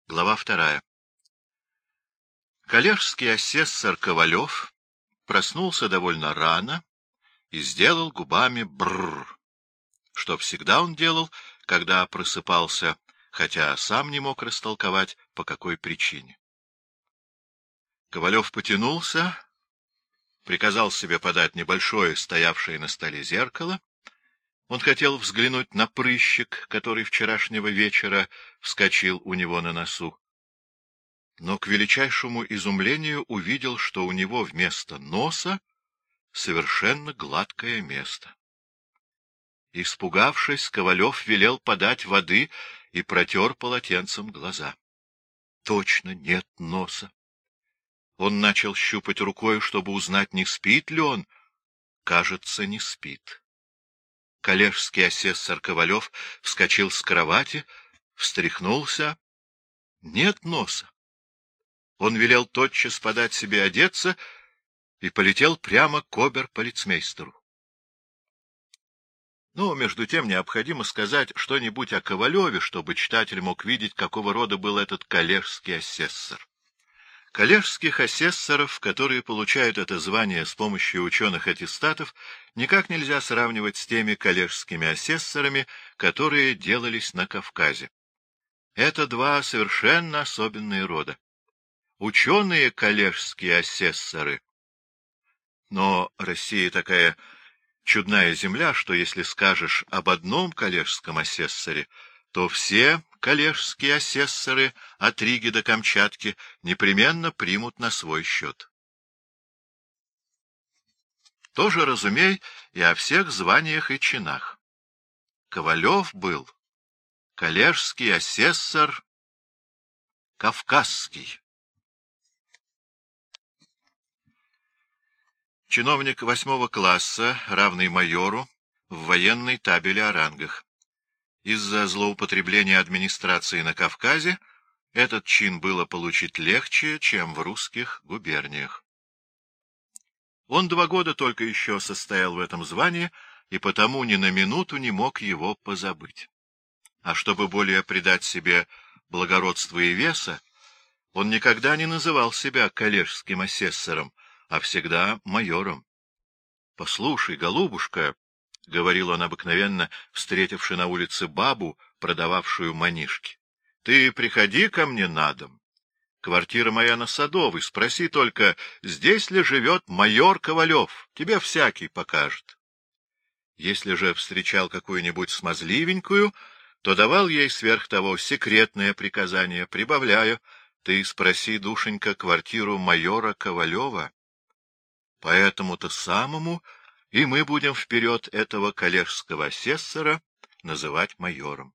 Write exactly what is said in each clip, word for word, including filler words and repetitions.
Глава вторая. Коллежский асессор Ковалев проснулся довольно рано и сделал губами бррр, что всегда он делал, когда просыпался, хотя сам не мог растолковать, по какой причине. Ковалев потянулся, приказал себе подать небольшое, стоявшее на столе зеркало. Он хотел взглянуть на прыщик, который вчерашнего вечера вскочил у него на носу. Но к величайшему изумлению увидел, что у него вместо носа совершенно гладкое место. Испугавшись, Ковалев велел подать воды и протер полотенцем глаза. Точно нет носа. Он начал щупать рукой, чтобы узнать, не спит ли он. Кажется, не спит. Коллежский асессор Ковалев вскочил с кровати, встряхнулся. Нет носа. Он велел тотчас подать себе одеться и полетел прямо к обер-полицмейстеру. Ну, между тем, необходимо сказать что-нибудь о Ковалеве, чтобы читатель мог видеть, какого рода был этот коллежский асессор. Коллежских асессоров, которые получают это звание с помощью ученых аттестатов, никак нельзя сравнивать с теми коллежскими асессорами, которые делались на Кавказе. Это два совершенно особенные рода. Ученые коллежские асессоры. Но Россия такая чудная земля, что если скажешь об одном коллежском асессоре, то все коллежские асессоры от Риги до Камчатки непременно примут на свой счет. Тоже разумей и о всех званиях и чинах. Ковалев был коллежский асессор кавказский. Чиновник восьмого класса, равный майору, в военной табели о рангах. Из-за злоупотребления администрации на Кавказе этот чин было получить легче, чем в русских губерниях. Он два года только еще состоял в этом звании, и потому ни на минуту не мог его позабыть. А чтобы более придать себе благородства и веса, он никогда не называл себя коллежским асессором, а всегда майором. — Послушай, голубушка, — говорил он обыкновенно, встретивши на улице бабу, продававшую манишки, — ты приходи ко мне на дом. Квартира моя на Садовой, спроси только, здесь ли живет майор Ковалев, тебе всякий покажет. Если же встречал какую-нибудь смазливенькую, то давал ей сверх того секретное приказание, прибавляя, ты спроси, душенька, квартиру майора Ковалева. Поэтому-то самому и мы будем вперед этого коллежского асессора называть майором.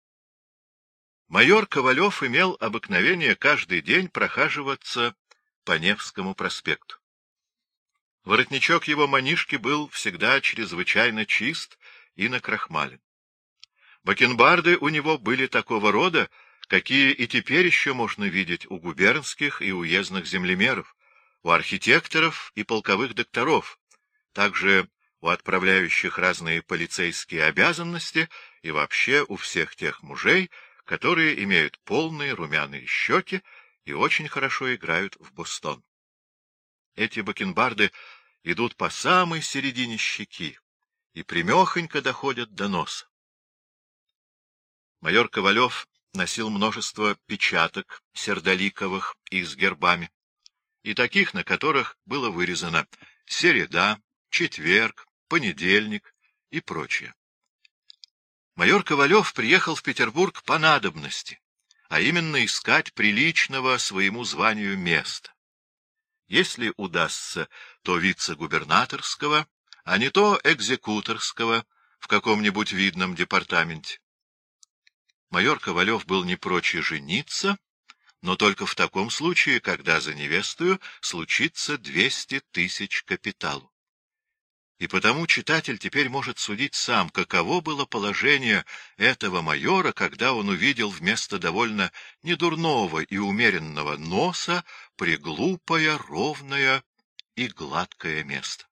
Майор Ковалев имел обыкновение каждый день прохаживаться по Невскому проспекту. Воротничок его манишки был всегда чрезвычайно чист и накрахмален. Бакенбарды у него были такого рода, какие и теперь еще можно видеть у губернских и уездных землемеров, у архитекторов и полковых докторов, также у отправляющих разные полицейские обязанности и вообще у всех тех мужей, которые имеют полные румяные щеки и очень хорошо играют в бостон. Эти бакенбарды идут по самой середине щеки и прямехонько доходят до носа. Майор Ковалев носил множество печаток сердоликовых и с гербами, и таких, на которых было вырезано середа, четверг, понедельник и прочее. Майор Ковалев приехал в Петербург по надобности, а именно искать приличного своему званию места. Если удастся, то вице-губернаторского, а не то экзекуторского в каком-нибудь видном департаменте. Майор Ковалев был не прочь жениться, но только в таком случае, когда за невестою случится двести тысяч капиталу. И потому читатель теперь может судить сам, каково было положение этого майора, когда он увидел вместо довольно недурного и умеренного носа приглупое, ровное и гладкое место.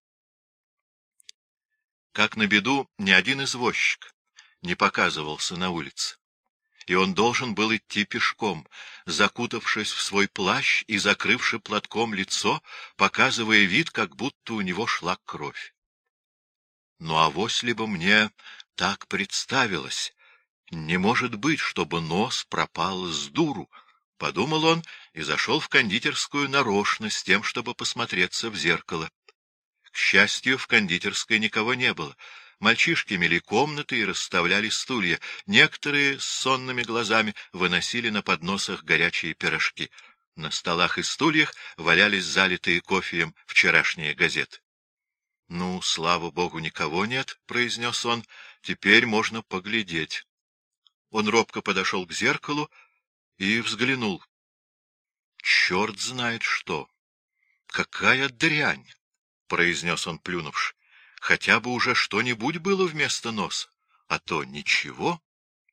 Как на беду, ни один извозчик не показывался на улице. и он должен был идти пешком, закутавшись в свой плащ и закрывши платком лицо, показывая вид, как будто у него шла кровь. Ну, авось ли бы мне так представилось? Не может быть, чтобы нос пропал с дуру, — подумал он и зашел в кондитерскую нарочно с тем, чтобы посмотреться в зеркало. К счастью, в кондитерской никого не было. Мальчишки мели комнаты и расставляли стулья. Некоторые с сонными глазами выносили на подносах горячие пирожки. На столах и стульях валялись залитые кофеем вчерашние газеты. — Ну, слава богу, никого нет, — произнес он, — теперь можно поглядеть. Он робко подошел к зеркалу и взглянул. Черт знает что! Какая дрянь! — произнес он, плюнувши. Хотя бы уже что-нибудь было вместо носа, а то ничего.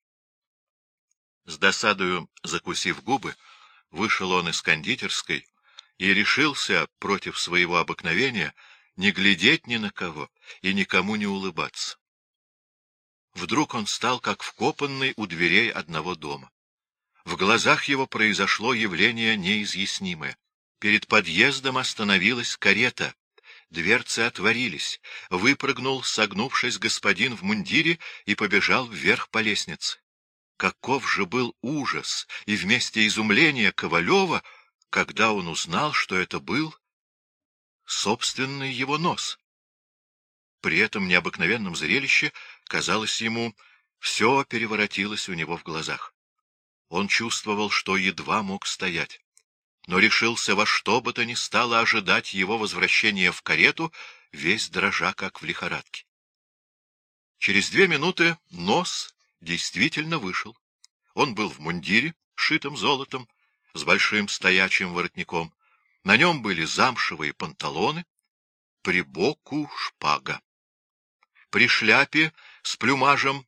С досадою закусив губы, вышел он из кондитерской и решился, против своего обыкновения, не глядеть ни на кого и никому не улыбаться. Вдруг он стал как вкопанный у дверей одного дома. В глазах его произошло явление неизъяснимое. Перед подъездом остановилась карета. Дверцы отворились. Выпрыгнул, согнувшись, господин в мундире и побежал вверх по лестнице. Каков же был ужас и вместе изумление Ковалева, когда он узнал, что это был собственный его нос. При этом необыкновенном зрелище, казалось ему, все переворотилось у него в глазах. Он чувствовал, что едва мог стоять, но решился во что бы то ни стало ожидать его возвращения в карету, весь дрожа, как в лихорадке. Через две минуты нос действительно вышел. Он был в мундире, шитом золотом, с большим стоячим воротником. На нем были замшевые панталоны, при боку шпага. При шляпе с плюмажем,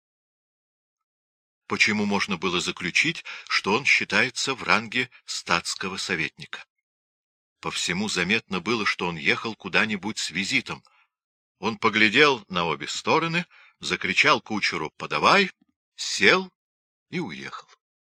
почему можно было заключить, что он считается в ранге статского советника. По всему заметно было, что он ехал куда-нибудь с визитом. Он поглядел на обе стороны, закричал кучеру «подавай», сел и уехал.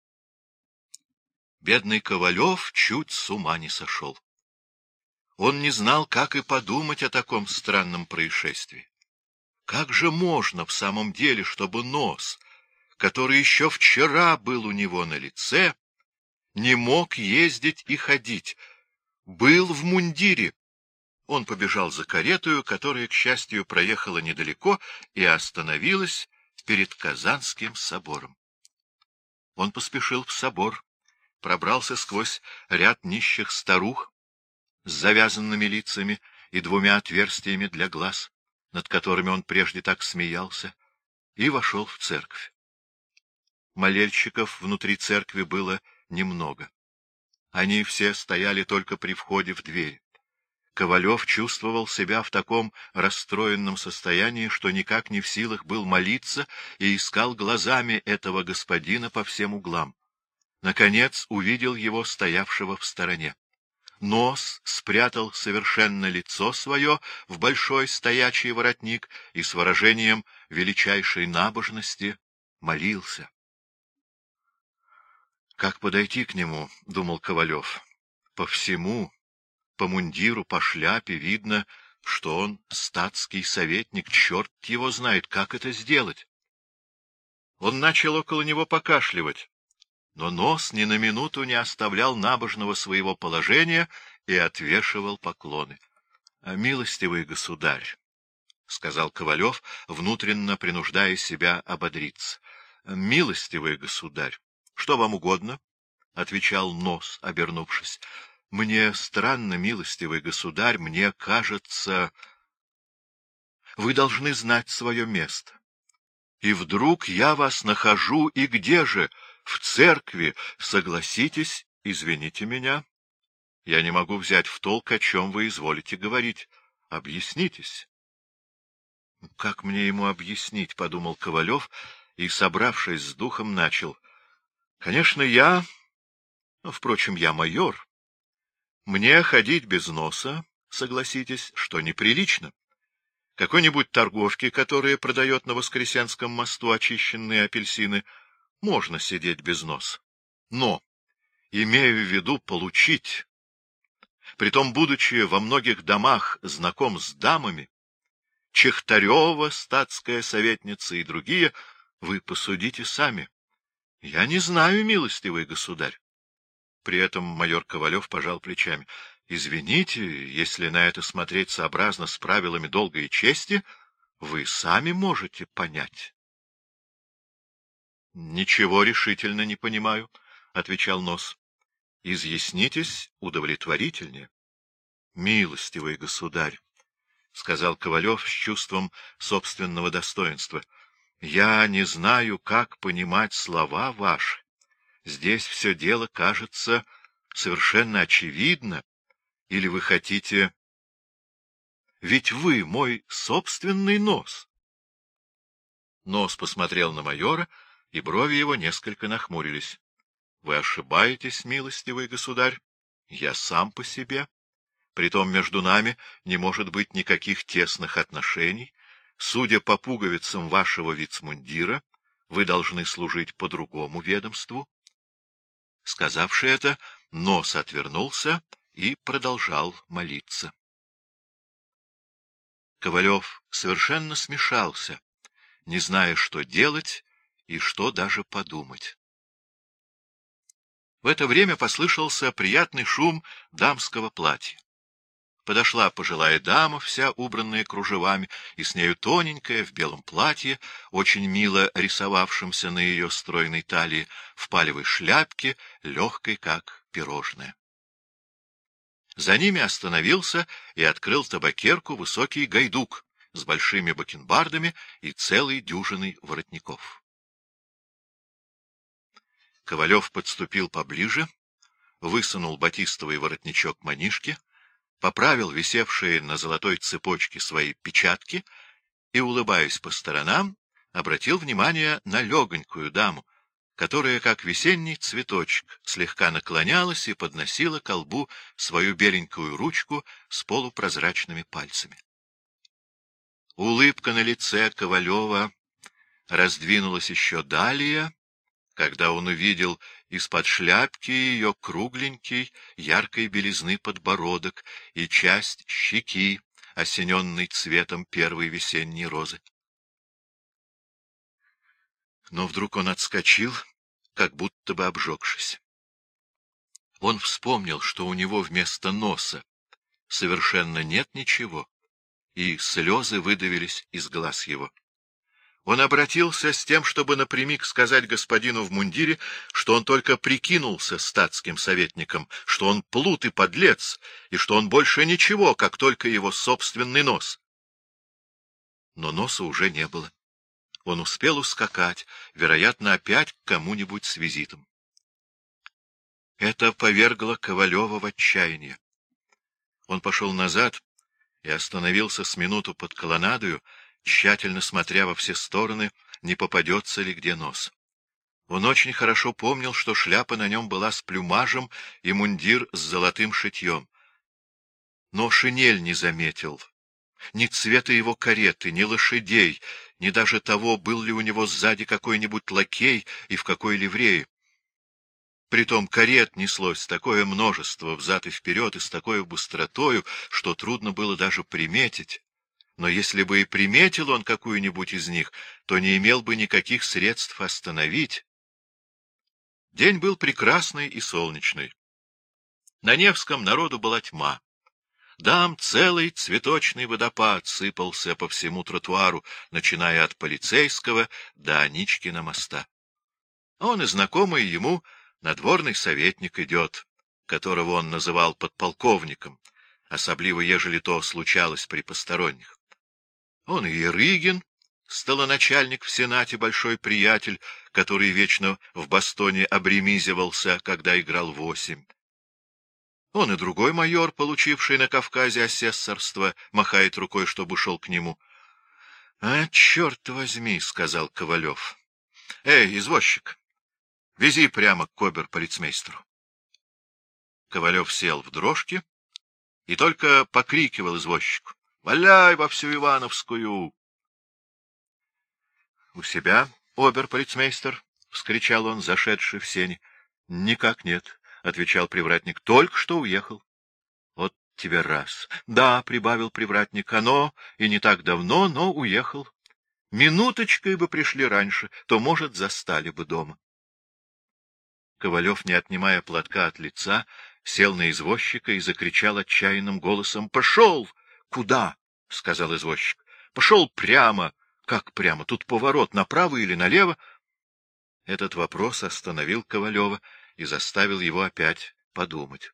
Бедный Ковалев чуть с ума не сошел. Он не знал, как и подумать о таком странном происшествии. Как же можно в самом деле, чтобы нос, который еще вчера был у него на лице, не мог ездить и ходить, был в мундире? Он побежал за каретою, которая, к счастью, проехала недалеко и остановилась перед Казанским собором. Он поспешил в собор, пробрался сквозь ряд нищих старух с завязанными лицами и двумя отверстиями для глаз, над которыми он прежде так смеялся, и вошел в церковь. Молельщиков внутри церкви было немного. Они все стояли только при входе в дверь. Ковалев чувствовал себя в таком расстроенном состоянии, что никак не в силах был молиться и искал глазами этого господина по всем углам. Наконец увидел его, стоявшего в стороне. Нос спрятал совершенно лицо свое в большой стоячий воротник и с выражением величайшей набожности молился. «Как подойти к нему?» — думал Ковалев. «По всему, по мундиру, по шляпе видно, что он статский советник. Черт его знает, как это сделать!» Он начал около него покашливать, но нос ни на минуту не оставлял набожного своего положения и отвешивал поклоны. — Милостивый государь, — сказал Ковалев, внутренно принуждая себя ободриться. — Милостивый государь, что вам угодно? — отвечал нос, обернувшись. — Мне странно, милостивый государь, мне кажется, вы должны знать свое место. И вдруг я вас нахожу, и где же? В церкви. Согласитесь, извините меня. Я не могу взять в толк, о чем вы изволите говорить. Объяснитесь. — Как мне ему объяснить? — подумал Ковалев и, собравшись с духом, начал. — Конечно, я... Ну, впрочем, я майор. Мне ходить без носа, согласитесь, что неприлично. Какой-нибудь торговке, которая продает на Воскресенском мосту очищенные апельсины, можно сидеть без носа. Но, имею в виду получить, притом будучи во многих домах знаком с дамами, Чехтарева, статская советница и другие, вы посудите сами. Я не знаю, милостивый государь. При этом майор Ковалев пожал плечами. Извините, если на это смотреть сообразно с правилами долга и чести, вы сами можете понять. — Ничего решительно не понимаю, — отвечал Нос. — Изъяснитесь удовлетворительнее. — Милостивый государь, — сказал Ковалев с чувством собственного достоинства, — я не знаю, как понимать слова ваши. Здесь все дело кажется совершенно очевидно. Или вы хотите... Ведь вы мой собственный Нос. Нос посмотрел на майора, и брови его несколько нахмурились. — Вы ошибаетесь, милостивый государь. Я сам по себе. Притом между нами не может быть никаких тесных отношений. Судя по пуговицам вашего вицмундира, вы должны служить по другому ведомству. Сказавши это, Нос отвернулся и продолжал молиться. Ковалев совершенно смешался, не зная, что делать и что даже подумать. В это время послышался приятный шум дамского платья. Подошла пожилая дама, вся убранная кружевами, и с нею тоненькая, в белом платье, очень мило рисовавшемся на ее стройной талии, в палевой шляпке, легкой, как пирожное. За ними остановился и открыл табакерку высокий гайдук с большими бакенбардами и целой дюжиной воротников. Ковалев подступил поближе, высунул батистовый воротничок манишки, поправил висевшие на золотой цепочке свои печатки и, улыбаясь по сторонам, обратил внимание на легонькую даму, которая, как весенний цветочек, слегка наклонялась и подносила ко лбу свою беленькую ручку с полупрозрачными пальцами. Улыбка на лице Ковалева раздвинулась еще далее, когда он увидел из-под шляпки ее кругленький, яркой белизны подбородок и часть щеки, осененной цветом первой весенней розы. Но вдруг он отскочил, как будто бы обжегшись. Он вспомнил, что у него вместо носа совершенно нет ничего, и слезы выдавились из глаз его. Он обратился с тем, чтобы напрямик сказать господину в мундире, что он только прикинулся статским советником, что он плут и подлец, и что он больше ничего, как только его собственный нос. Но носа уже не было. Он успел ускакать, вероятно, опять к кому-нибудь с визитом. Это повергло Ковалева в отчаяние. Он пошел назад и остановился с минуту под колоннадою, тщательно смотря во все стороны, не попадется ли где нос. Он очень хорошо помнил, что шляпа на нем была с плюмажем и мундир с золотым шитьем. Но шинель не заметил, ни цвета его кареты, ни лошадей, ни даже того, был ли у него сзади какой-нибудь лакей и в какой ливрее. Притом карет неслось такое множество взад и вперед и с такой быстротою, что трудно было даже приметить. Но если бы и приметил он какую-нибудь из них, то не имел бы никаких средств остановить. День был прекрасный и солнечный. На Невском народу была тьма. Дам целый цветочный водопад сыпался по всему тротуару, начиная от Полицейского до Аничкина моста. Он и знакомый ему надворный советник идет, которого он называл подполковником, особливо ежели то случалось при посторонних. Он и Ерыгин, столоначальник в Сенате, большой приятель, который вечно в Бостоне обремизивался, когда играл восемь. Он и другой майор, получивший на Кавказе асессорство, махает рукой, чтобы шел к нему. — А, черт возьми, — сказал Ковалев. — Эй, извозчик, вези прямо к обер-полицмейстеру. Ковалев сел в дрожки и только покрикивал извозчику: — Валяй во всю Ивановскую! — У себя, обер-полицмейстер? — вскричал он, зашедший в сени. — Никак нет, — отвечал привратник, — только что уехал. — Вот тебе раз. — Да, — прибавил привратник, — оно и не так давно, но уехал. Минуточкой бы пришли раньше, то, может, застали бы дома. Ковалев, не отнимая платка от лица, сел на извозчика и закричал отчаянным голосом: — Пошел! — Куда? — сказал извозчик. — Пошел прямо. — Как прямо? Тут поворот, направо или налево? Этот вопрос остановил Ковалева и заставил его опять подумать.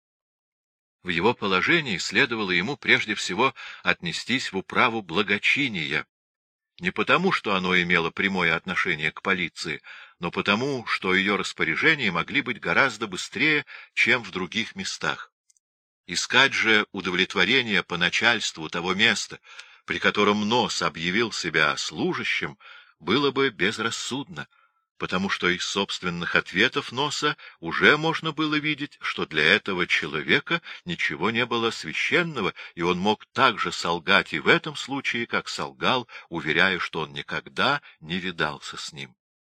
В его положении следовало ему прежде всего отнестись в управу благочиния, не потому, что оно имело прямое отношение к полиции, но потому, что ее распоряжения могли быть гораздо быстрее, чем в других местах. Искать же удовлетворение по начальству того места, при котором Нос объявил себя служащим, было бы безрассудно, потому что из собственных ответов Носа уже можно было видеть, что для этого человека ничего не было священного, и он мог так же солгать и в этом случае, как солгал, уверяя, что он никогда не видался с ним.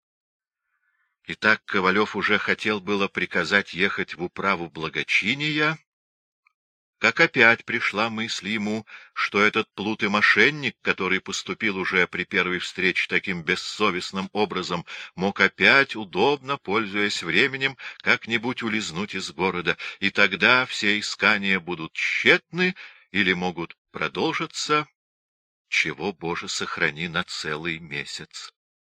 Итак, Ковалев уже хотел было приказать ехать в управу благочиния, как опять пришла мысль ему, что этот плут и мошенник, который поступил уже при первой встрече таким бессовестным образом, мог опять, удобно, пользуясь временем, как-нибудь улизнуть из города, и тогда все искания будут тщетны или могут продолжиться, чего, Боже, сохрани, на целый месяц.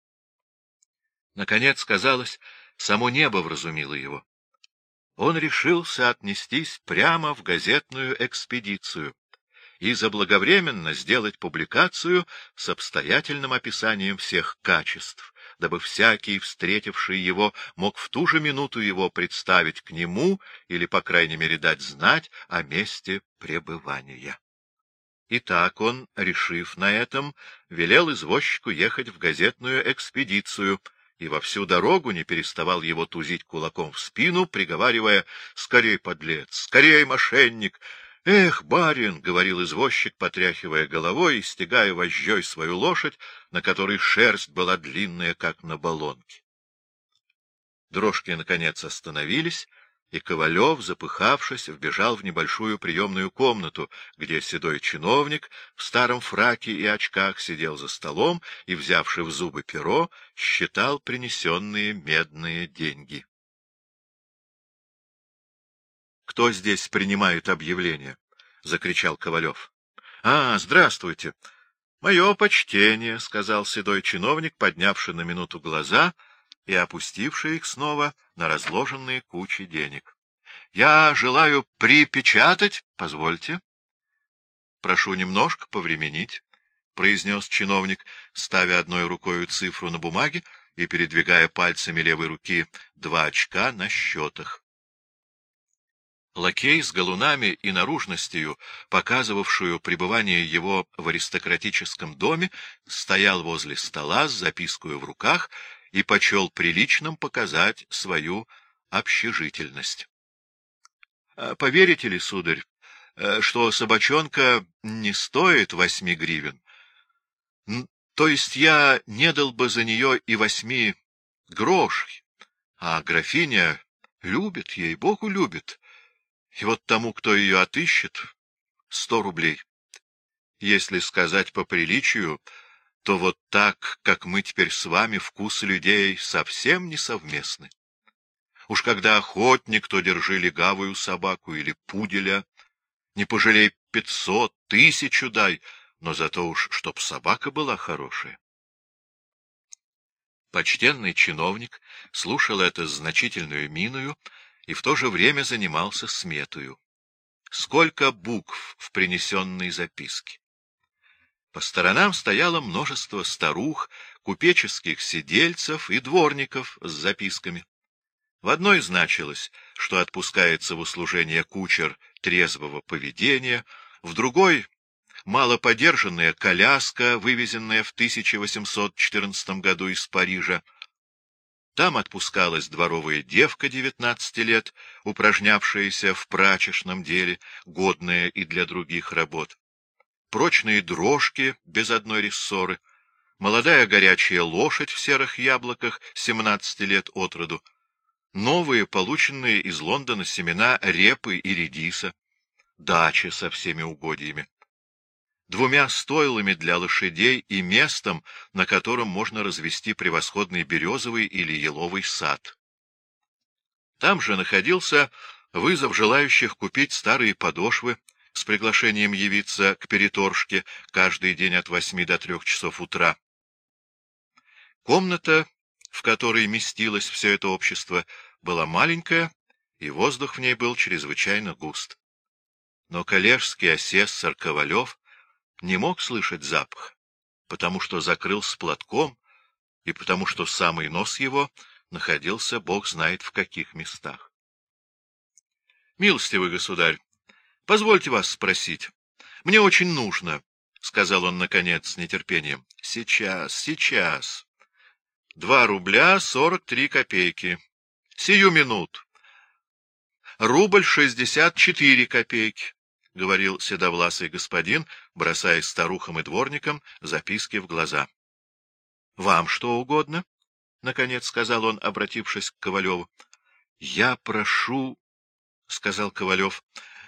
Наконец, казалось, само небо вразумило его. Он решился отнестись прямо в газетную экспедицию и заблаговременно сделать публикацию с обстоятельным описанием всех качеств, дабы всякий, встретивший его, мог в ту же минуту его представить к нему или, по крайней мере, дать знать о месте пребывания. Итак, он, решив на этом, велел извозчику ехать в газетную экспедицию — и во всю дорогу не переставал его тузить кулаком в спину, приговаривая: «Скорей, подлец! Скорей, мошенник!» «Эх, барин!» — говорил извозчик, потряхивая головой и стягая вожжой свою лошадь, на которой шерсть была длинная, как на баллонке. Дрожки, наконец, остановились, и Ковалев, запыхавшись, вбежал в небольшую приемную комнату, где седой чиновник в старом фраке и очках сидел за столом и, взявши в зубы перо, считал принесенные медные деньги. — Кто здесь принимает объявление? — закричал Ковалев. — А, здравствуйте! — Мое почтение, — сказал седой чиновник, поднявший на минуту глаза и опустивший их снова на разложенные кучи денег. — Я желаю припечатать. — Позвольте. — Прошу немножко повременить, — произнес чиновник, ставя одной рукой цифру на бумаге и передвигая пальцами левой руки два очка на счетах. Лакей с галунами и наружностью, показывавшую пребывание его в аристократическом доме, стоял возле стола с запиской в руках и почел приличным показать свою общежительность. — Поверите ли, сударь, что собачонка не стоит восьми гривен? То есть я не дал бы за нее и восьми грошей, а графиня любит, ей-богу, любит. И вот тому, кто ее отыщет, сто рублей. Если сказать по приличию, то вот так, как мы теперь с вами, вкусы людей совсем не совместны. Уж когда охотник, то держи легавую собаку или пуделя, не пожалей пятьсот, тысячу дай, но зато уж чтоб собака была хорошая. Почтенный чиновник слушал это с значительную миною и в то же время занимался сметою. Сколько букв в принесенной записке! По сторонам стояло множество старух, купеческих сидельцев и дворников с записками. В одной значилось, что отпускается в услужение кучер трезвого поведения, в другой — малоподержанная коляска, вывезенная в тысяча восемьсот четырнадцатом году из Парижа. Там отпускалась дворовая девка девятнадцати лет, упражнявшаяся в прачечном деле, годная и для других работ. Прочные дрожки без одной рессоры, молодая горячая лошадь в серых яблоках семнадцати лет от роду, новые, полученные из Лондона семена репы и редиса, дача со всеми угодьями, двумя стойлами для лошадей и местом, на котором можно развести превосходный березовый или еловый сад. Там же находился вызов желающих купить старые подошвы с приглашением явиться к переторжке каждый день от восьми до трех часов утра. Комната, в которой местилось все это общество, была маленькая, и воздух в ней был чрезвычайно густ. Но коллежский асессор Ковалев не мог слышать запах, потому что закрылся платком и потому что самый нос его находился бог знает в каких местах. — Милостивый государь, позвольте вас спросить. Мне очень нужно, — сказал он, наконец, с нетерпением. — Сейчас, сейчас. Два рубля сорок три копейки. Сию минуту. Рубль шестьдесят четыре копейки, — говорил седовласый господин, бросая старухам и дворникам записки в глаза. — Вам что угодно? — наконец сказал он, обратившись к Ковалеву. — Я прошу, — сказал Ковалев,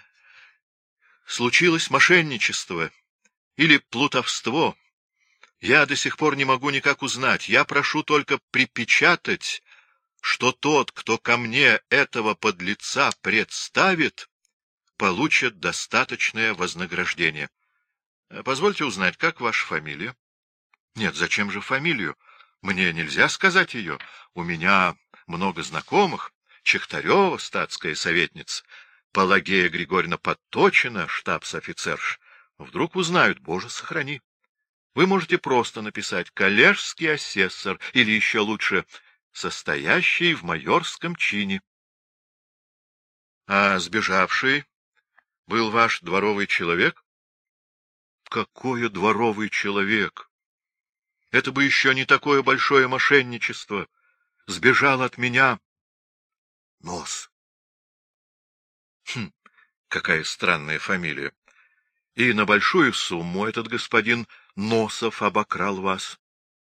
— случилось мошенничество или плутовство. Я до сих пор не могу никак узнать. Я прошу только припечатать, что тот, кто ко мне этого подлеца представит, получит достаточное вознаграждение. Позвольте узнать, как ваша фамилия? Нет, зачем же фамилию? Мне нельзя сказать ее. У меня много знакомых. Чехтарева, статская советница, Пелагея Григорьевна Подточина, штабс-офицерш. Вдруг узнают, Боже, сохрани. Вы можете просто написать «коллежский асессор» или еще лучше «состоящий в майорском чине». А сбежавший был ваш дворовый человек? Какой дворовый человек? Это бы еще не такое большое мошенничество. Сбежал от меня. Нос. Хм, какая странная фамилия. И на большую сумму этот господин Носов обокрал вас.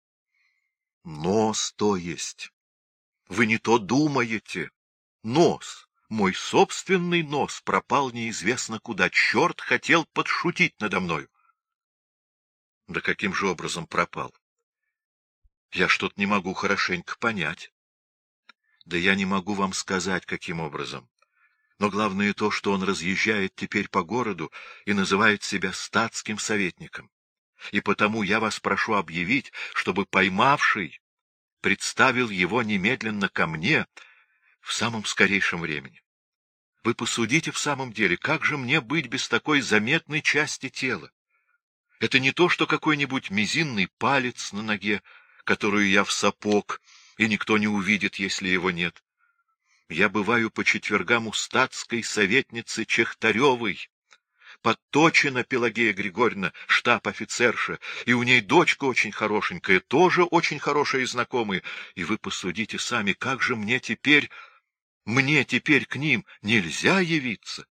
Нос, то есть. Вы не то думаете. Нос, мой собственный нос, пропал неизвестно куда. Черт хотел подшутить надо мною. Да каким же образом пропал? Я что-то не могу хорошенько понять. Да я не могу вам сказать, каким образом. Но главное то, что он разъезжает теперь по городу и называет себя статским советником. И потому я вас прошу объявить, чтобы поймавший представил его немедленно ко мне в самом скорейшем времени. Вы посудите в самом деле, как же мне быть без такой заметной части тела? Это не то, что какой-нибудь мизинный палец на ноге, которую я в сапог, и никто не увидит, если его нет. Я бываю по четвергам у статской советницы Чехтаревой, Подточина Пелагея Григорьевна, штаб-офицерша, и у ней дочка очень хорошенькая, тоже очень хорошие знакомые, и вы посудите сами, как же мне теперь, мне теперь к ним нельзя явиться?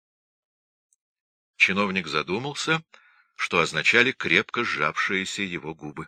Чиновник задумался, что означали крепко сжавшиеся его губы.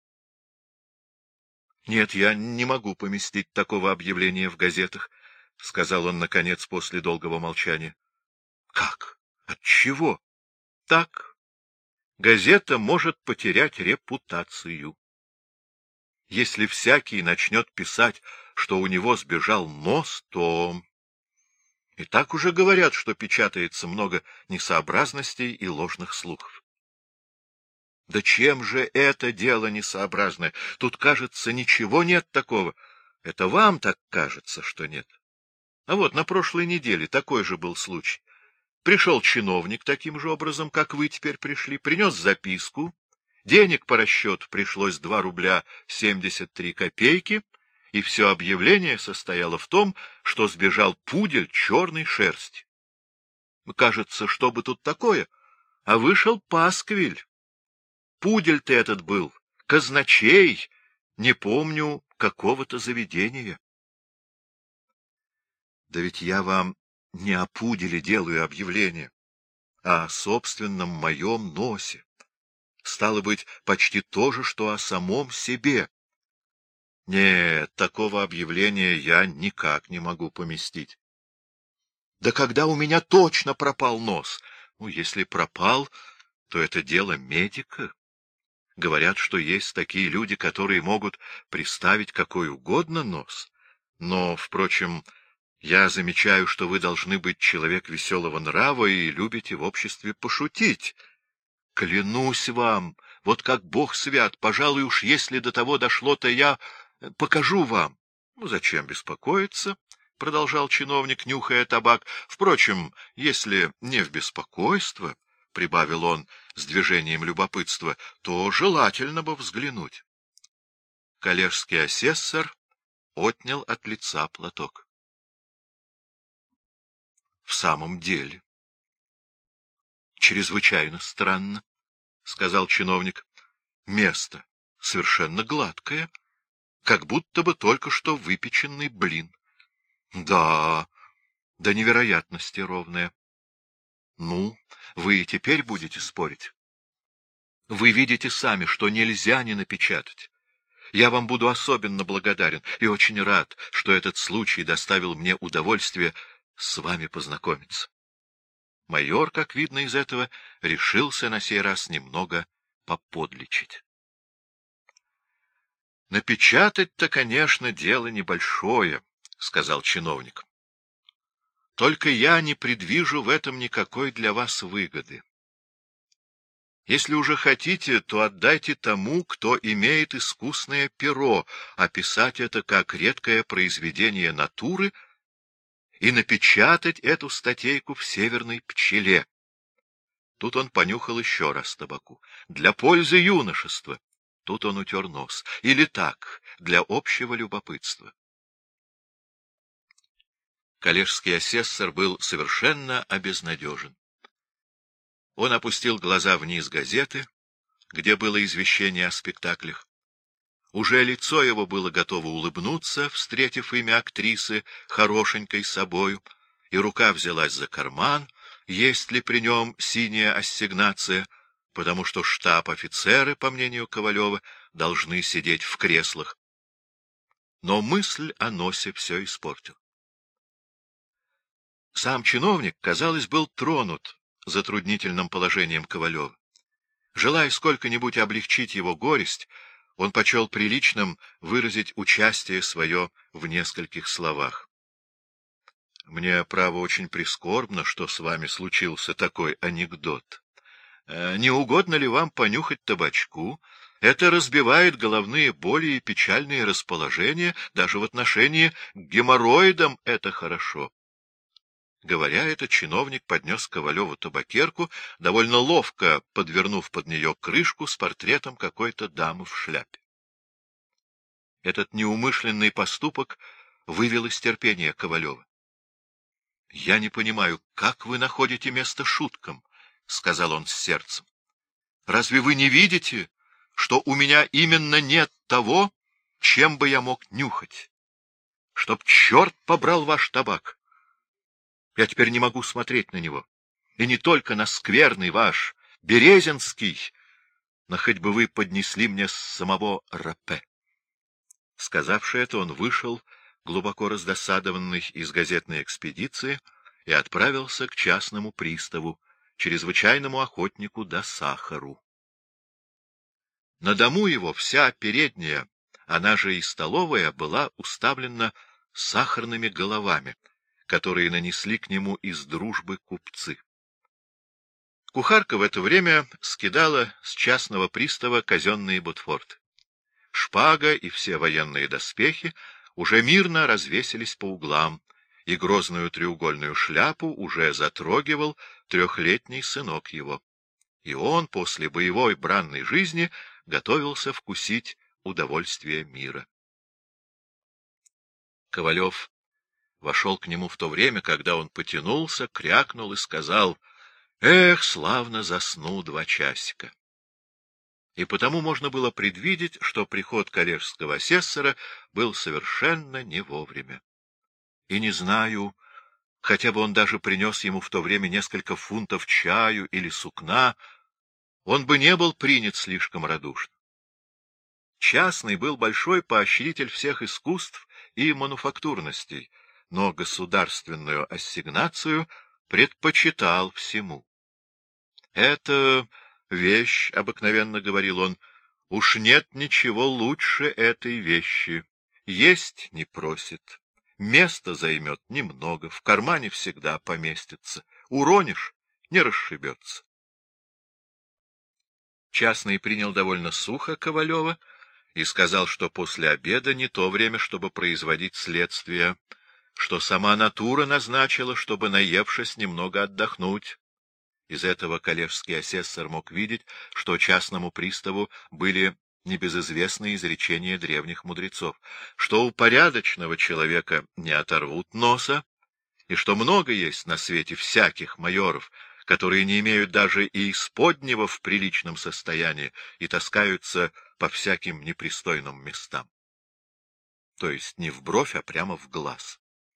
— Нет, я не могу поместить такого объявления в газетах, — сказал он, наконец, после долгого молчания. — Как? Отчего? — Так. Газета может потерять репутацию. Если всякий начнет писать, что у него сбежал нос, то... И так уже говорят, что печатается много несообразностей и ложных слухов. Да чем же это дело несообразное? Тут, кажется, ничего нет такого. Это вам так кажется, что нет. А вот на прошлой неделе такой же был случай. Пришел чиновник таким же образом, как вы теперь пришли, принес записку, денег по расчету пришлось два рубля семьдесят три копейки, и все объявление состояло в том, что сбежал пудель черной шерсти. Кажется, что бы тут такое? А вышел пасквиль. Пудель-то этот был, казначей, не помню, какого-то заведения. Да ведь я вам не о пуделе делаю объявление, а о собственном моем носе. стало быть, почти то же, что о самом себе. Нет, такого объявления я никак не могу поместить. Да когда у меня точно пропал нос? Ну, если пропал, то это дело медика. Говорят, что есть такие люди, которые могут приставить какой угодно нос. Но, впрочем, я замечаю, что вы должны быть человек веселого нрава и любите в обществе пошутить. Клянусь вам, вот как Бог свят, пожалуй уж, если до того дошло, то я покажу вам. — Ну, зачем беспокоиться? — продолжал чиновник, нюхая табак. — Впрочем, если не в беспокойство, — прибавил он с движением любопытства, — то желательно бы взглянуть. Коллежский асессор отнял от лица платок. — В самом деле, чрезвычайно странно, — сказал чиновник. — Место совершенно гладкое, как будто бы только что выпеченный блин. Да, до невероятности ровное. Ну, вы и теперь будете спорить? Вы видите сами, что нельзя не напечатать. Я вам буду особенно благодарен и очень рад, что этот случай доставил мне удовольствие с вами познакомиться. Майор, как видно из этого, решился на сей раз немного поподличить. — Напечатать-то, конечно, дело небольшое, — сказал чиновник. — Только я не предвижу в этом никакой для вас выгоды. Если уже хотите, то отдайте тому, кто имеет искусное перо, описать это как редкое произведение натуры и напечатать эту статейку в «Северной пчеле». Тут он понюхал еще раз табаку. Для пользы юношества. Тут он утер нос. Или так, для общего любопытства. Коллежский асессор был совершенно обезнадежен. Он опустил глаза вниз газеты, где было извещение о спектаклях. Уже лицо его было готово улыбнуться, встретив имя актрисы, хорошенькой собою, и рука взялась за карман, есть ли при нем синяя ассигнация, потому что штаб-офицеры, по мнению Ковалева, должны сидеть в креслах. Но мысль о носе все испортила. Сам чиновник, казалось, был тронут затруднительным положением Ковалева. Желая сколько-нибудь облегчить его горесть, он почел приличным выразить участие свое в нескольких словах. — Мне, право, очень прискорбно, что с вами случился такой анекдот. Не угодно ли вам понюхать табачку? Это разбивает головные боли и печальные расположения, даже в отношении к геморроидам это хорошо. Говоря это, чиновник поднес Ковалеву табакерку, довольно ловко подвернув под нее крышку с портретом какой-то дамы в шляпе. Этот неумышленный поступок вывел из терпения Ковалева. — Я не понимаю, как вы находите место шуткам, — сказал он с сердцем. — Разве вы не видите, что у меня именно нет того, чем бы я мог нюхать? Чтоб черт побрал ваш табак! Я теперь не могу смотреть на него. И не только на скверный ваш Березинский, но хоть бы вы поднесли мне самого рапе. Сказавши это, он вышел, глубоко раздосадованный, из газетной экспедиции и отправился к частному приставу, чрезвычайному охотнику до сахару. На дому его вся передняя, она же и столовая, была уставлена сахарными головами, которые нанесли к нему из дружбы купцы. Кухарка в это время скидала с частного пристава казенные ботфорты. Шпага и все военные доспехи уже мирно развесились по углам, и грозную треугольную шляпу уже затрогивал трехлетний сынок его. И он после боевой бранной жизни готовился вкусить удовольствие мира. Ковалев вошел к нему в то время, когда он потянулся, крякнул и сказал: «Эх, славно засну два часика». И потому можно было предвидеть, что приход коллежского асессора был совершенно не вовремя. И не знаю, хотя бы он даже принес ему в то время несколько фунтов чаю или сукна, он бы не был принят слишком радушно. Частный был большой поощритель всех искусств и мануфактурностей, но государственную ассигнацию предпочитал всему. «Это вещь», — обыкновенно говорил он, — «уж нет ничего лучше этой вещи. Есть не просит, место займет немного, в кармане всегда поместится, уронишь — не расшибется». Частный принял довольно сухо Ковалева и сказал, что после обеда не то время, чтобы производить следствие, что сама натура назначила, чтобы, наевшись, немного отдохнуть. Из этого коллежский асессор мог видеть, что частному приставу были небезызвестны изречения древних мудрецов, что у порядочного человека не оторвут носа, и что много есть на свете всяких майоров, которые не имеют даже и исподнего в приличном состоянии и таскаются по всяким непристойным местам. То есть не в бровь, а прямо в глаз.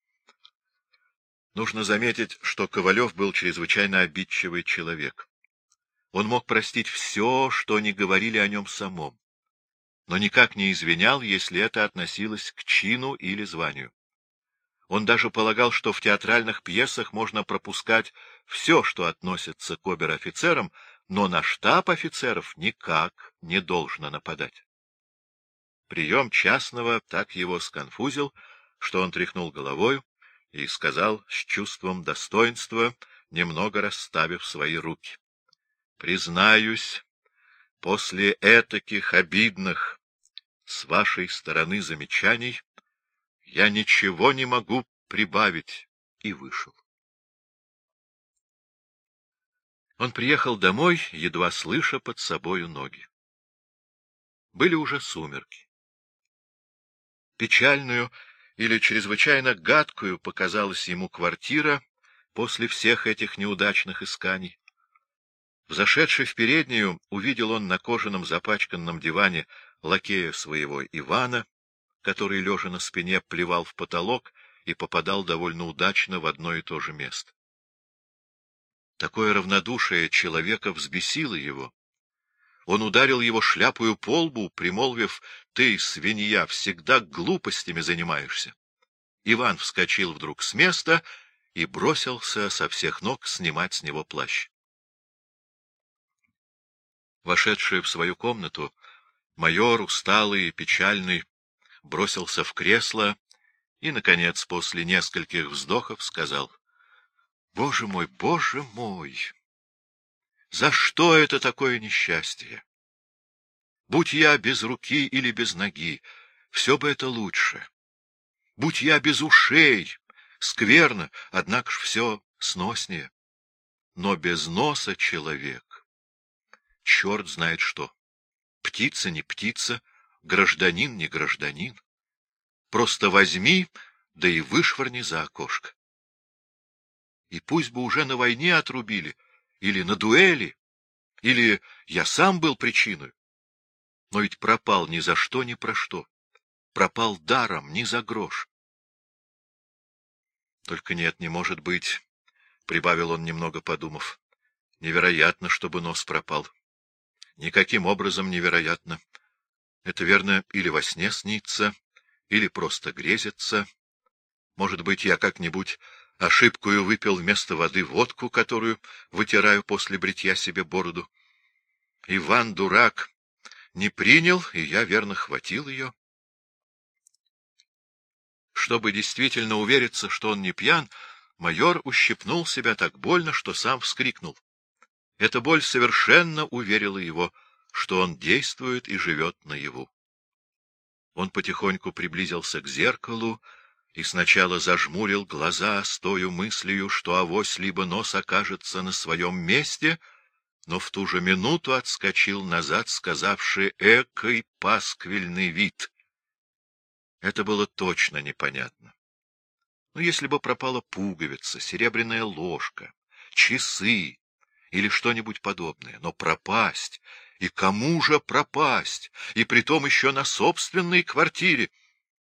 Нужно заметить, что Ковалев был чрезвычайно обидчивый человек. Он мог простить все, что не говорили о нем самом, но никак не извинял, если это относилось к чину или званию. Он даже полагал, что в театральных пьесах можно пропускать все, что относится к обер-офицерам, но на штаб офицеров никак не должно нападать. Прием частного так его сконфузил, что он тряхнул головою и сказал с чувством достоинства, немного расставив свои руки: «Признаюсь, после этаких обидных с вашей стороны замечаний я ничего не могу прибавить», и вышел. Он приехал домой, едва слыша под собою ноги. Были уже сумерки. Печальную или чрезвычайно гадкую показалась ему квартира после всех этих неудачных исканий. Взошедший в переднюю, увидел он на кожаном запачканном диване лакея своего Ивана, который, лежа на спине, плевал в потолок и попадал довольно удачно в одно и то же место. Такое равнодушие человека взбесило его. Он ударил его шляпою по лбу, примолвив: «Ты, свинья, всегда глупостями занимаешься». Иван вскочил вдруг с места и бросился со всех ног снимать с него плащ. Вошедший в свою комнату, майор, усталый и печальный, бросился в кресло и, наконец, после нескольких вздохов сказал: «Боже мой, боже мой! За что это такое несчастье? Будь я без руки или без ноги, все бы это лучше. Будь я без ушей, скверно, однако ж все сноснее. Но без носа человек, черт знает что. Птица не птица, гражданин не гражданин. Просто возьми, да и вышвырни за окошко. И пусть бы уже на войне отрубили, или на дуэли, или я сам был причиной. Но ведь пропал ни за что, ни про что. Пропал даром, ни за грош. Только нет, не может быть, — прибавил он, немного подумав. Невероятно, чтобы нос пропал. Никаким образом невероятно. Это, верно, или во сне снится, или просто грезится. Может быть, я как-нибудь ошибкою выпил вместо воды водку, которую вытираю после бритья себе бороду. Иван, дурак, не принял, и я, верно, хватил ее. Чтобы действительно увериться, что он не пьян, майор ущипнул себя так больно, что сам вскрикнул. Эта боль совершенно уверила его, что он действует и живет наяву. Он потихоньку приблизился к зеркалу и сначала зажмурил глаза с тою мыслью, что авось либо нос окажется на своем месте, но в ту же минуту отскочил назад, сказавши: «Экой пасквильный вид». Это было точно непонятно. Но если бы пропала пуговица, серебряная ложка, часы или что-нибудь подобное, но пропасть, и кому же пропасть, и притом еще на собственной квартире?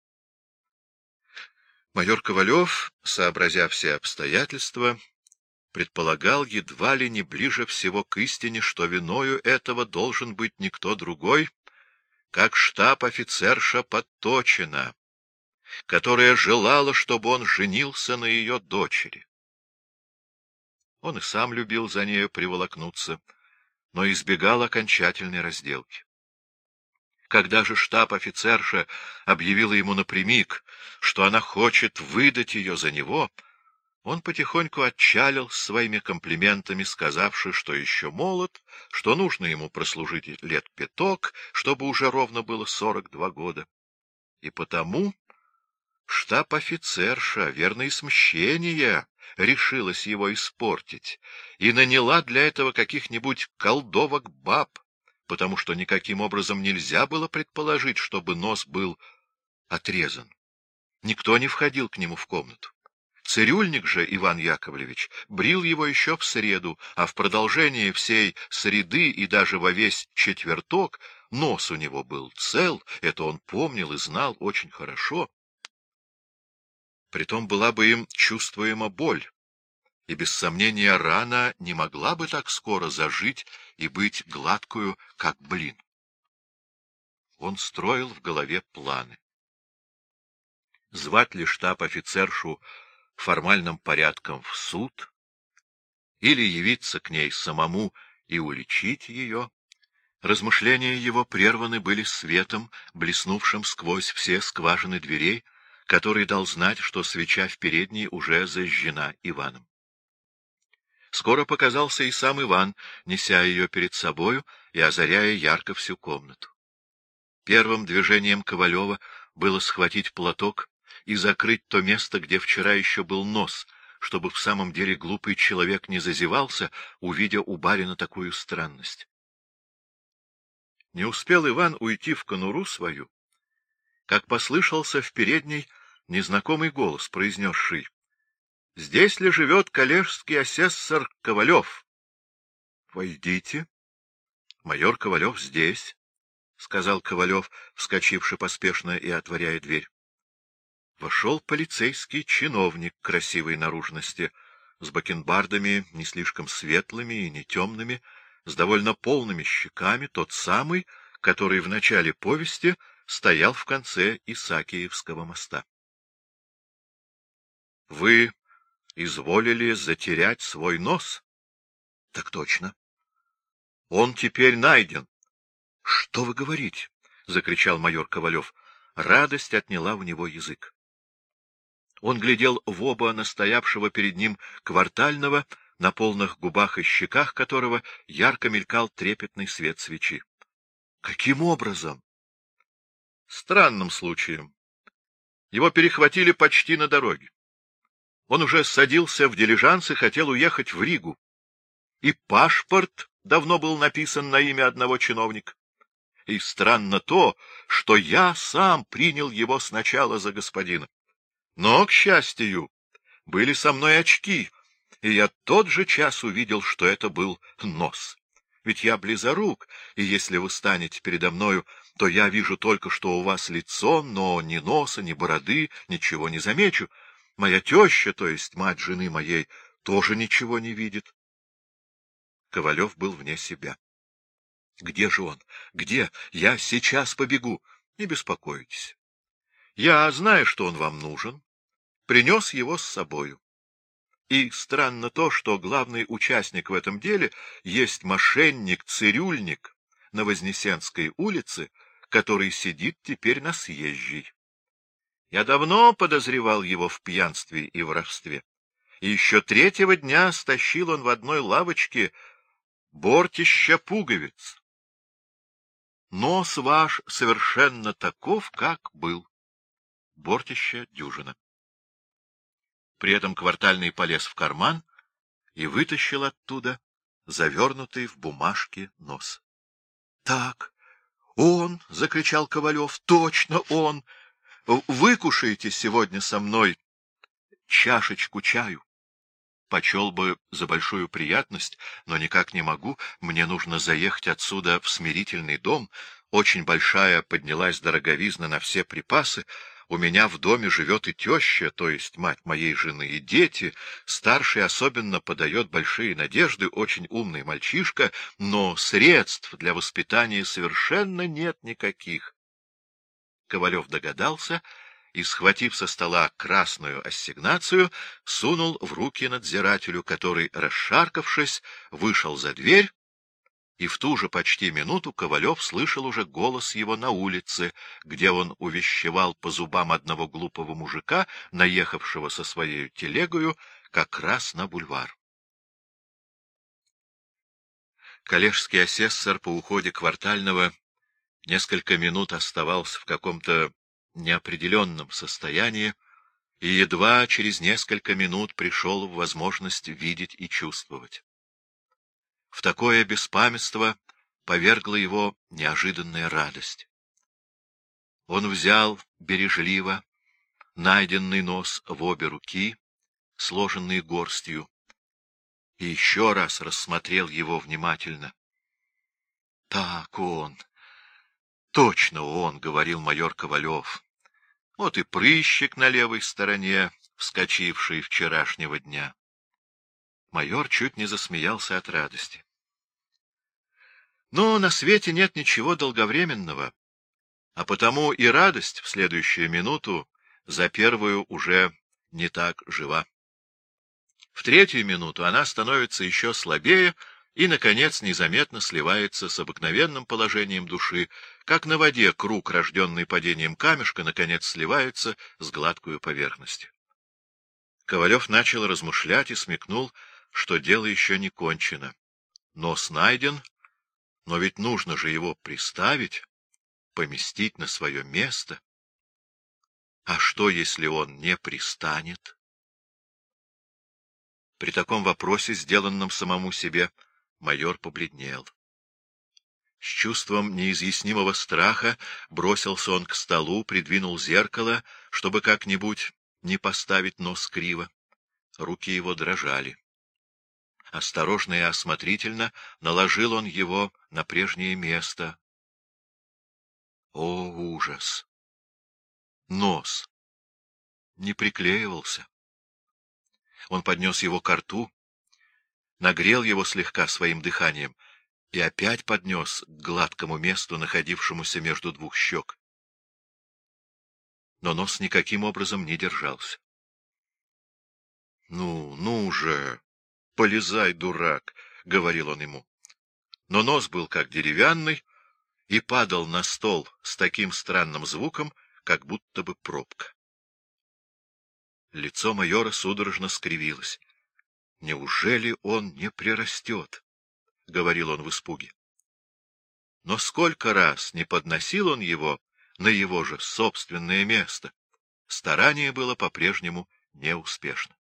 Майор Ковалев, сообразя все обстоятельства, предполагал едва ли не ближе всего к истине, что виною этого должен быть никто другой, как штаб-офицерша Подточина, которая желала, чтобы он женился на ее дочери. Он и сам любил за нею приволокнуться, но избегал окончательной разделки. Когда же штаб-офицерша объявила ему напрямик, что она хочет выдать ее за него, он потихоньку отчалил своими комплиментами, сказавши, что еще молод, что нужно ему прослужить лет пяток, чтобы уже ровно было сорок два года. И потому штаб-офицерша, верно, из смущения, решилась его испортить и наняла для этого каких-нибудь колдовок-баб, потому что никаким образом нельзя было предположить, чтобы нос был отрезан. Никто не входил к нему в комнату. Цирюльник же Иван Яковлевич брил его еще в среду, а в продолжении всей среды и даже во весь четверток нос у него был цел, это он помнил и знал очень хорошо. Притом была бы им чувствуема боль, и без сомнения рана не могла бы так скоро зажить и быть гладкую, как блин. Он строил в голове планы. Звать ли штаб-офицершу формальным порядком в суд, или явиться к ней самому и уличить ее? Размышления его прерваны были светом, блеснувшим сквозь все скважины дверей, который дал знать, что свеча в передней уже зажжена Иваном. Скоро показался и сам Иван, неся ее перед собою и озаряя ярко всю комнату. Первым движением Ковалева было схватить платок и закрыть то место, где вчера еще был нос, чтобы в самом деле глупый человек не зазевался, увидя у барина такую странность. Не успел Иван уйти в конуру свою, как послышался в передней незнакомый голос, произнесший: — Здесь ли живет коллежский асессор Ковалев? — Войдите. — Майор Ковалев здесь, — сказал Ковалев, вскочивши поспешно и отворяя дверь. Вошел полицейский чиновник красивой наружности, с бакенбардами не слишком светлыми и не темными, с довольно полными щеками, тот самый, который в начале повести стоял в конце Исаакиевского моста. — Вы изволили затерять свой нос? — Так точно. — Он теперь найден. — Что вы говорите? — закричал майор Ковалев. Радость отняла у него язык. Он глядел в оба настоявшего перед ним квартального, на полных губах и щеках которого ярко мелькал трепетный свет свечи. — Каким образом? — Странным случаем. Его перехватили почти на дороге. Он уже садился в дилижанс и хотел уехать в Ригу. И паспорт давно был написан на имя одного чиновника. И странно то, что я сам принял его сначала за господина. Но, к счастью, были со мной очки, и я тот же час увидел, что это был нос. Ведь я близорук, и если вы станете передо мною, то я вижу только, что у вас лицо, но ни носа, ни бороды, ничего не замечу. Моя теща, то есть мать жены моей, тоже ничего не видит. Ковалев был вне себя. — Где же он? Где? Я сейчас побегу. Не беспокойтесь. Я знаю, что он вам нужен. Принес его с собою. И странно то, что главный участник в этом деле есть мошенник-цирюльник на Вознесенской улице, который сидит теперь на съезжей. Я давно подозревал его в пьянстве и воровстве. И еще третьего дня стащил он в одной лавочке бортища пуговиц. Нос ваш совершенно таков, как был. Бортища дюжина. При этом квартальный полез в карман и вытащил оттуда завернутый в бумажки нос. — Так, он! — закричал Ковалев. — Точно он! Выкушайте сегодня со мной чашечку чаю. Почел бы за большую приятность, но никак не могу. Мне нужно заехать отсюда в смирительный дом. Очень большая поднялась дороговизна на все припасы. У меня в доме живет и теща, то есть мать моей жены, и дети. Старший особенно подает большие надежды, очень умный мальчишка, но средств для воспитания совершенно нет никаких. Ковалев догадался и, схватив со стола красную ассигнацию, сунул в руки надзирателю, который, расшаркавшись, вышел за дверь, и в ту же почти минуту Ковалев слышал уже голос его на улице, где он увещевал по зубам одного глупого мужика, наехавшего со своей телегою как раз на бульвар. Коллежский асессор по уходе Квартального несколько минут оставался в каком-то неопределенном состоянии и едва через несколько минут пришел в возможность видеть и чувствовать. В такое беспамятство повергла его неожиданная радость. Он взял бережливо найденный нос в обе руки, сложенные горстью, и еще раз рассмотрел его внимательно. — Так он, точно он, — говорил майор Ковалев. Вот и прыщик на левой стороне, вскочивший вчерашнего дня. Майор чуть не засмеялся от радости. Но на свете нет ничего долговременного, а потому и радость в следующую минуту за первую уже не так жива. В третью минуту она становится еще слабее и, наконец, незаметно сливается с обыкновенным положением души, как на воде круг, рожденный падением камешка, наконец сливается с гладкою поверхностью. Ковалев начал размышлять и смекнул, что дело еще не кончено. Нос найден, но ведь нужно же его приставить, поместить на свое место. А что, если он не пристанет? При таком вопросе, сделанном самому себе, майор побледнел. С чувством неизъяснимого страха бросился он к столу, придвинул зеркало, чтобы как-нибудь не поставить нос криво. Руки его дрожали. Осторожно и осмотрительно наложил он его на прежнее место. О, ужас! Нос не приклеивался. Он поднес его ко рту, нагрел его слегка своим дыханием и опять поднес к гладкому месту, находившемуся между двух щек. Но нос никаким образом не держался. — Ну, ну же! Полезай, дурак, — говорил он ему. Но нос был как деревянный и падал на стол с таким странным звуком, как будто бы пробка. Лицо майора судорожно скривилось. — Неужели он не прирастет? — говорил он в испуге. Но сколько раз не подносил он его на его же собственное место, старание было по-прежнему неуспешно.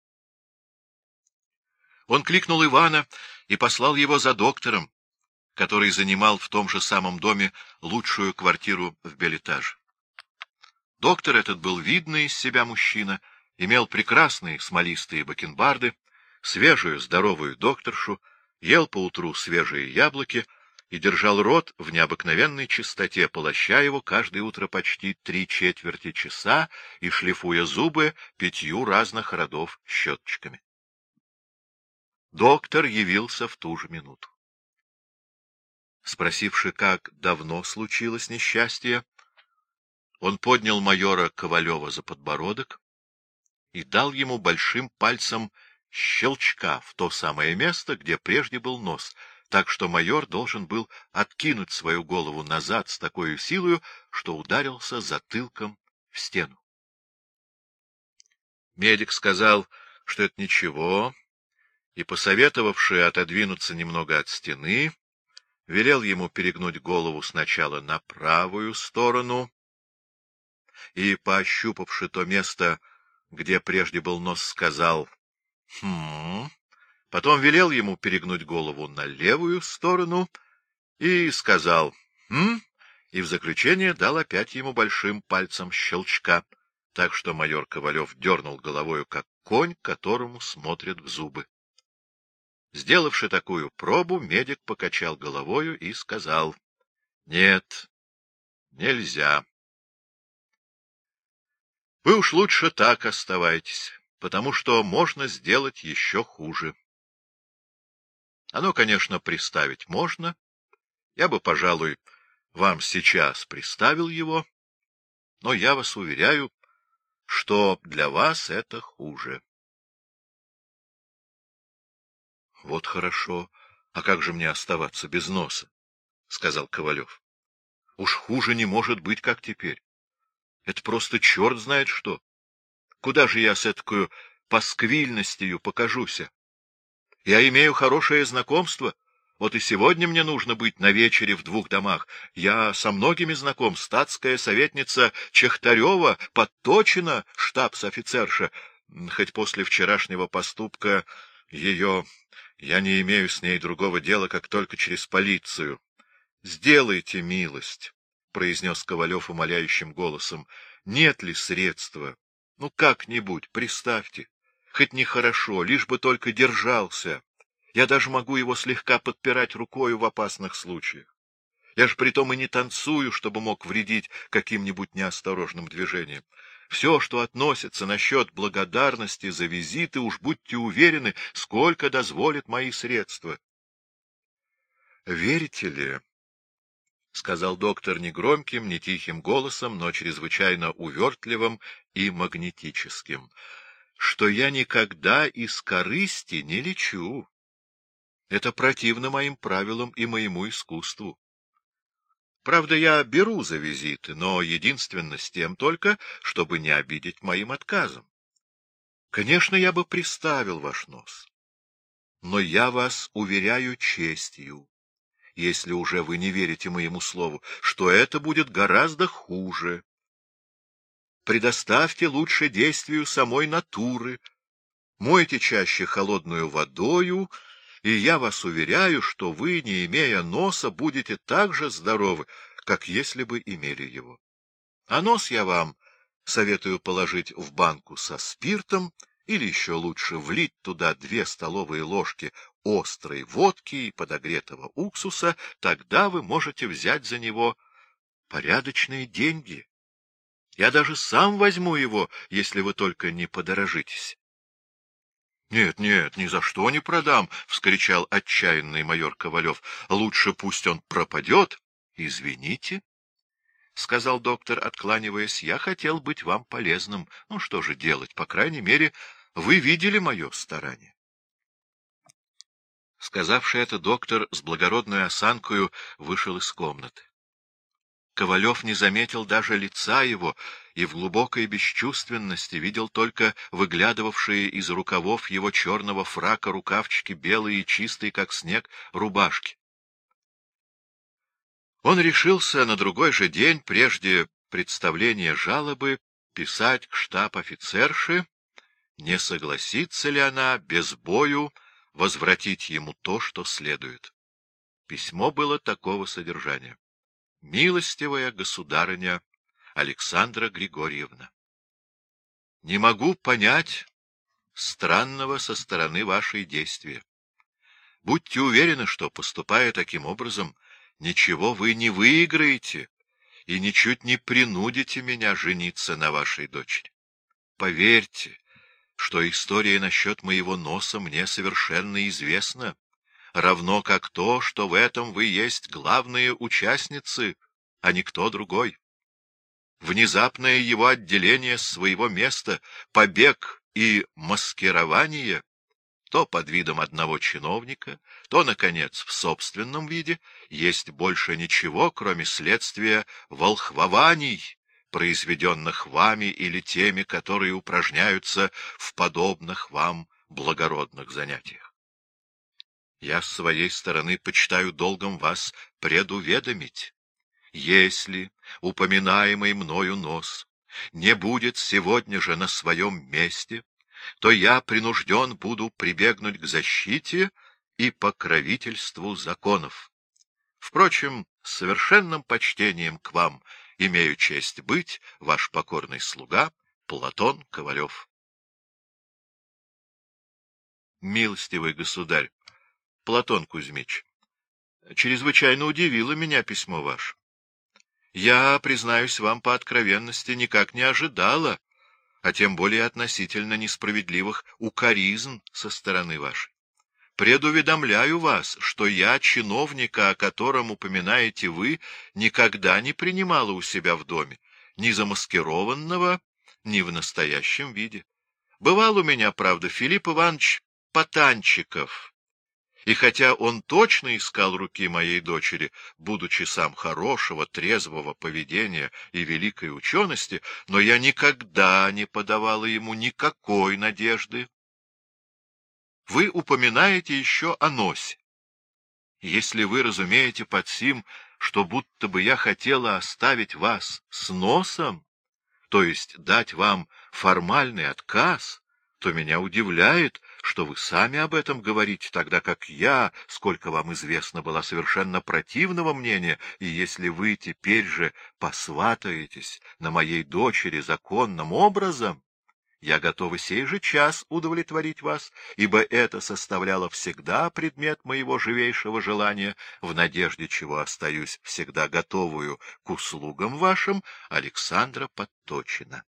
Он кликнул Ивана и послал его за доктором, который занимал в том же самом доме лучшую квартиру в Белетаже. Доктор этот был видный из себя мужчина, имел прекрасные смолистые бакенбарды, свежую здоровую докторшу, ел поутру свежие яблоки и держал рот в необыкновенной чистоте, полоща его каждое утро почти три четверти часа и шлифуя зубы пятью разных родов щеточками. Доктор явился в ту же минуту. Спросивши, как давно случилось несчастье, он поднял майора Ковалева за подбородок и дал ему большим пальцем щелчка в то самое место, где прежде был нос, так что майор должен был откинуть свою голову назад с такой силой, что ударился затылком в стену. Медик сказал, что это ничего, и, посоветовавший отодвинуться немного от стены, велел ему перегнуть голову сначала на правую сторону и, поощупавши то место, где прежде был нос, сказал «Хм...». Потом велел ему перегнуть голову на левую сторону и сказал «Хм...», и в заключение дал опять ему большим пальцем щелчка, так что майор Ковалев дернул головою, как конь, которому смотрят в зубы. Сделавши такую пробу, медик покачал головою и сказал: — Нет, нельзя. Вы уж лучше так оставайтесь, потому что можно сделать еще хуже. Оно, конечно, приставить можно. Я бы, пожалуй, вам сейчас приставил его, но я вас уверяю, что для вас это хуже. — Вот хорошо. А как же мне оставаться без носа? — сказал Ковалев. — Уж хуже не может быть, как теперь. Это просто черт знает что. Куда же я с эткою пасквильностью покажуся? Я имею хорошее знакомство. Вот и сегодня мне нужно быть на вечере в двух домах. Я со многими знаком. Статская советница Чехтарева, Подточина, штабс-офицерша. Хоть после вчерашнего поступка ее... Я не имею с ней другого дела, как только через полицию. — Сделайте милость, — произнес Ковалев умоляющим голосом. — Нет ли средства? Ну, как-нибудь приставьте. Хоть нехорошо, лишь бы только держался. Я даже могу его слегка подпирать рукою в опасных случаях. Я ж притом и не танцую, чтобы мог вредить каким-нибудь неосторожным движением. Все, что относится насчет благодарности за визиты, уж будьте уверены, сколько дозволят мои средства. — Верите ли, — сказал доктор негромким, не тихим голосом, но чрезвычайно увертливым и магнетическим, — что я никогда из корысти не лечу. Это противно моим правилам и моему искусству. Правда, я беру за визиты, но единственно с тем только, чтобы не обидеть моим отказом. Конечно, я бы приставил ваш нос, но я вас уверяю честью, если уже вы не верите моему слову, что это будет гораздо хуже. Предоставьте лучше действию самой натуры, мойте чаще холодную водою, и я вас уверяю, что вы, не имея носа, будете так же здоровы, как если бы имели его. А нос я вам советую положить в банку со спиртом, или еще лучше влить туда две столовые ложки острой водки и подогретого уксуса, тогда вы можете взять за него порядочные деньги. Я даже сам возьму его, если вы только не подорожитесь. — Нет, нет, ни за что не продам, — вскричал отчаянный майор Ковалев. — Лучше пусть он пропадет. — Извините, — сказал доктор, откланиваясь, — я хотел быть вам полезным. Ну, что же делать? По крайней мере, вы видели мое старание. Сказавши это, доктор с благородной осанкою вышел из комнаты. Ковалев не заметил даже лица его и в глубокой бесчувственности видел только выглядывавшие из рукавов его черного фрака рукавчики белые и чистые, как снег, рубашки. Он решился на другой же день, прежде представления жалобы, писать к штаб-офицерше, не согласится ли она без бою возвратить ему то, что следует. Письмо было такого содержания. «Милостивая государыня Александра Григорьевна, не могу понять странного со стороны вашей действия. Будьте уверены, что, поступая таким образом, ничего вы не выиграете и ничуть не принудите меня жениться на вашей дочери. Поверьте, что история насчет моего носа мне совершенно известна, равно как то, что в этом вы есть главные участницы, а не кто другой. Внезапное его отделение с своего места, побег и маскирование, то под видом одного чиновника, то, наконец, в собственном виде, есть больше ничего, кроме следствия волхвований, произведенных вами или теми, которые упражняются в подобных вам благородных занятиях. Я с своей стороны почитаю долгом вас предуведомить. Если упоминаемый мною нос не будет сегодня же на своем месте, то я принужден буду прибегнуть к защите и покровительству законов. Впрочем, с совершенным почтением к вам имею честь быть ваш покорный слуга Платон Ковалев. Милостивый государь, Платон Кузьмич, чрезвычайно удивило меня письмо ваше. Я, признаюсь вам по откровенности, никак не ожидала, а тем более относительно несправедливых укоризн со стороны вашей. Предуведомляю вас, что я, чиновника, о котором упоминаете вы, никогда не принимала у себя в доме, ни замаскированного, ни в настоящем виде. Бывал у меня, правда, Филипп Иванович Потанчиков, и хотя он точно искал руки моей дочери, будучи сам хорошего, трезвого поведения и великой учености, но я никогда не подавала ему никакой надежды. Вы упоминаете еще о носе. Если вы разумеете под сим, что будто бы я хотела оставить вас с носом, то есть дать вам формальный отказ, то меня удивляет, что вы сами об этом говорите, тогда как я, сколько вам известно, была совершенно противного мнения, и если вы теперь же посватаетесь на моей дочери законным образом, я готова сей же час удовлетворить вас, ибо это составляло всегда предмет моего живейшего желания, в надежде чего остаюсь всегда готовую к услугам вашим, Александра Подточина.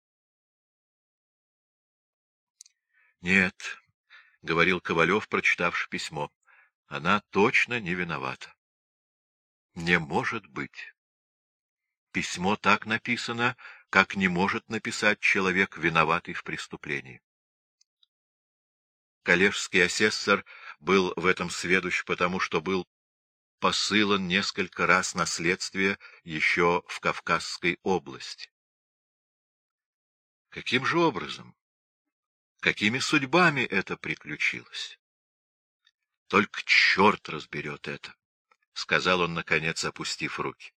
— Нет, — говорил Ковалев, прочитавши письмо, — она точно не виновата. — Не может быть. Письмо так написано, как не может написать человек, виноватый в преступлении. Коллежский асессор был в этом сведущ, потому что был посылан несколько раз на следствие еще в Кавказской области. Каким же образом, какими судьбами это приключилось? Только черт разберет это, — сказал он, наконец, опустив руки.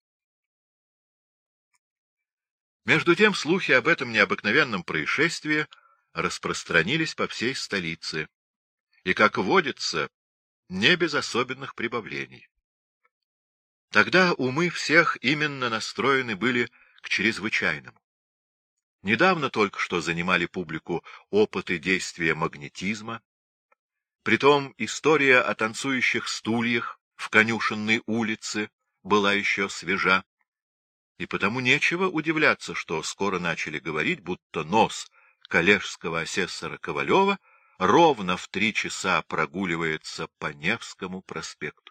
Между тем слухи об этом необыкновенном происшествии распространились по всей столице, и, как водится, не без особенных прибавлений. Тогда умы всех именно настроены были к чрезвычайному. Недавно только что занимали публику опыты действия магнетизма, притом история о танцующих стульях в Конюшенной улице была еще свежа, и потому нечего удивляться, что скоро начали говорить, будто нос коллежского асессора Ковалева ровно в три часа прогуливается по Невскому проспекту.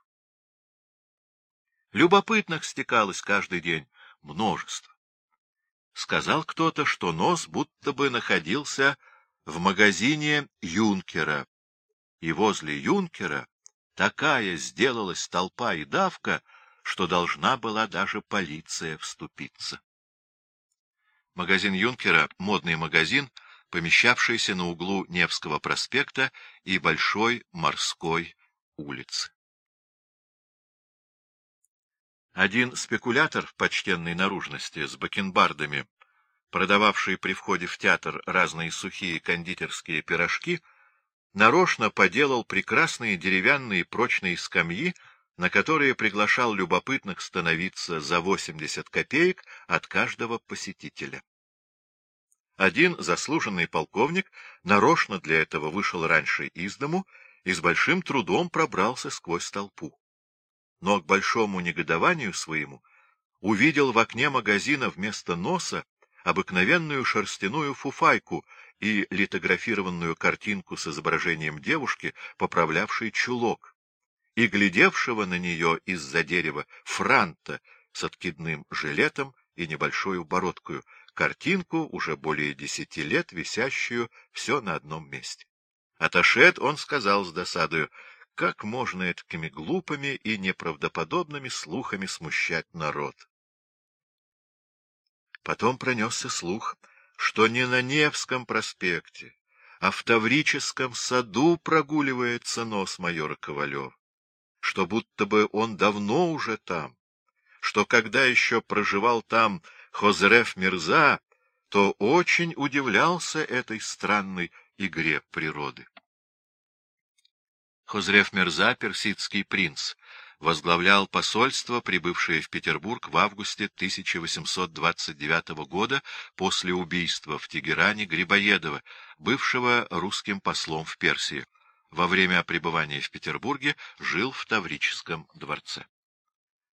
Любопытных стекалось каждый день множество. Сказал кто-то, что нос будто бы находился в магазине Юнкера, и возле Юнкера такая сделалась толпа и давка, что должна была даже полиция вступиться. Магазин Юнкера — модный магазин, помещавшийся на углу Невского проспекта и Большой Морской улицы. Один спекулятор почтенной наружности с бакенбардами, продававший при входе в театр разные сухие кондитерские пирожки, нарочно поделал прекрасные деревянные прочные скамьи, на которые приглашал любопытных становиться за восемьдесят копеек от каждого посетителя. Один заслуженный полковник нарочно для этого вышел раньше из дому и с большим трудом пробрался сквозь толпу. Но к большому негодованию своему увидел в окне магазина вместо носа обыкновенную шерстяную фуфайку и литографированную картинку с изображением девушки, поправлявшей чулок, и глядевшего на нее из-за дерева франта с откидным жилетом и небольшой бородкою, картинку, уже более десяти лет висящую все на одном месте. Отошед, он сказал с досадою: как можно этакими глупыми и неправдоподобными слухами смущать народ? Потом пронесся слух, что не на Невском проспекте, а в Таврическом саду прогуливается нос майора Ковалева, что будто бы он давно уже там, что когда еще проживал там Хозреф Мирза, то очень удивлялся этой странной игре природы. Хозреф Мирза, персидский принц, возглавлял посольство, прибывшее в Петербург в августе тысяча восемьсот двадцать девятого года после убийства в Тегеране Грибоедова, бывшего русским послом в Персии. Во время пребывания в Петербурге жил в Таврическом дворце.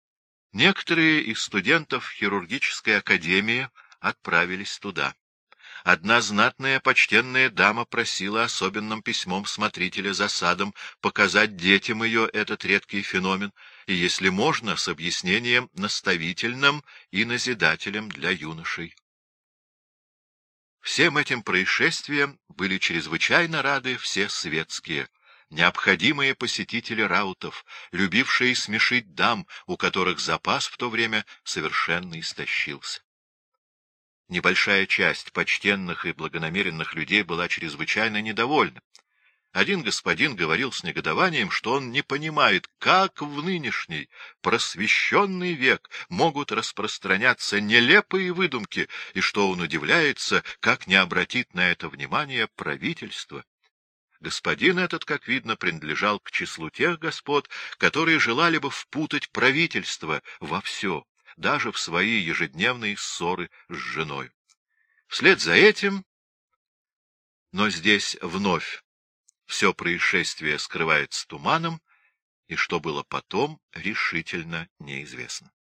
Некоторые из студентов хирургической академии отправились туда. Одна знатная почтенная дама просила особенным письмом смотрителя за садом показать детям ее этот редкий феномен, и, если можно, с объяснением наставительным и назидателем для юношей. Всем этим происшествиям были чрезвычайно рады все светские, необходимые посетители раутов, любившие смешить дам, у которых запас в то время совершенно истощился. Небольшая часть почтенных и благонамеренных людей была чрезвычайно недовольна. Один господин говорил с негодованием, что он не понимает, как в нынешний просвещенный век могут распространяться нелепые выдумки, и что он удивляется, как не обратит на это внимание правительство. Господин этот, как видно, принадлежал к числу тех господ, которые желали бы впутать правительство во все, даже в свои ежедневные ссоры с женой. Вслед за этим, но здесь вновь все происшествие скрывается туманом, и что было потом, решительно неизвестно.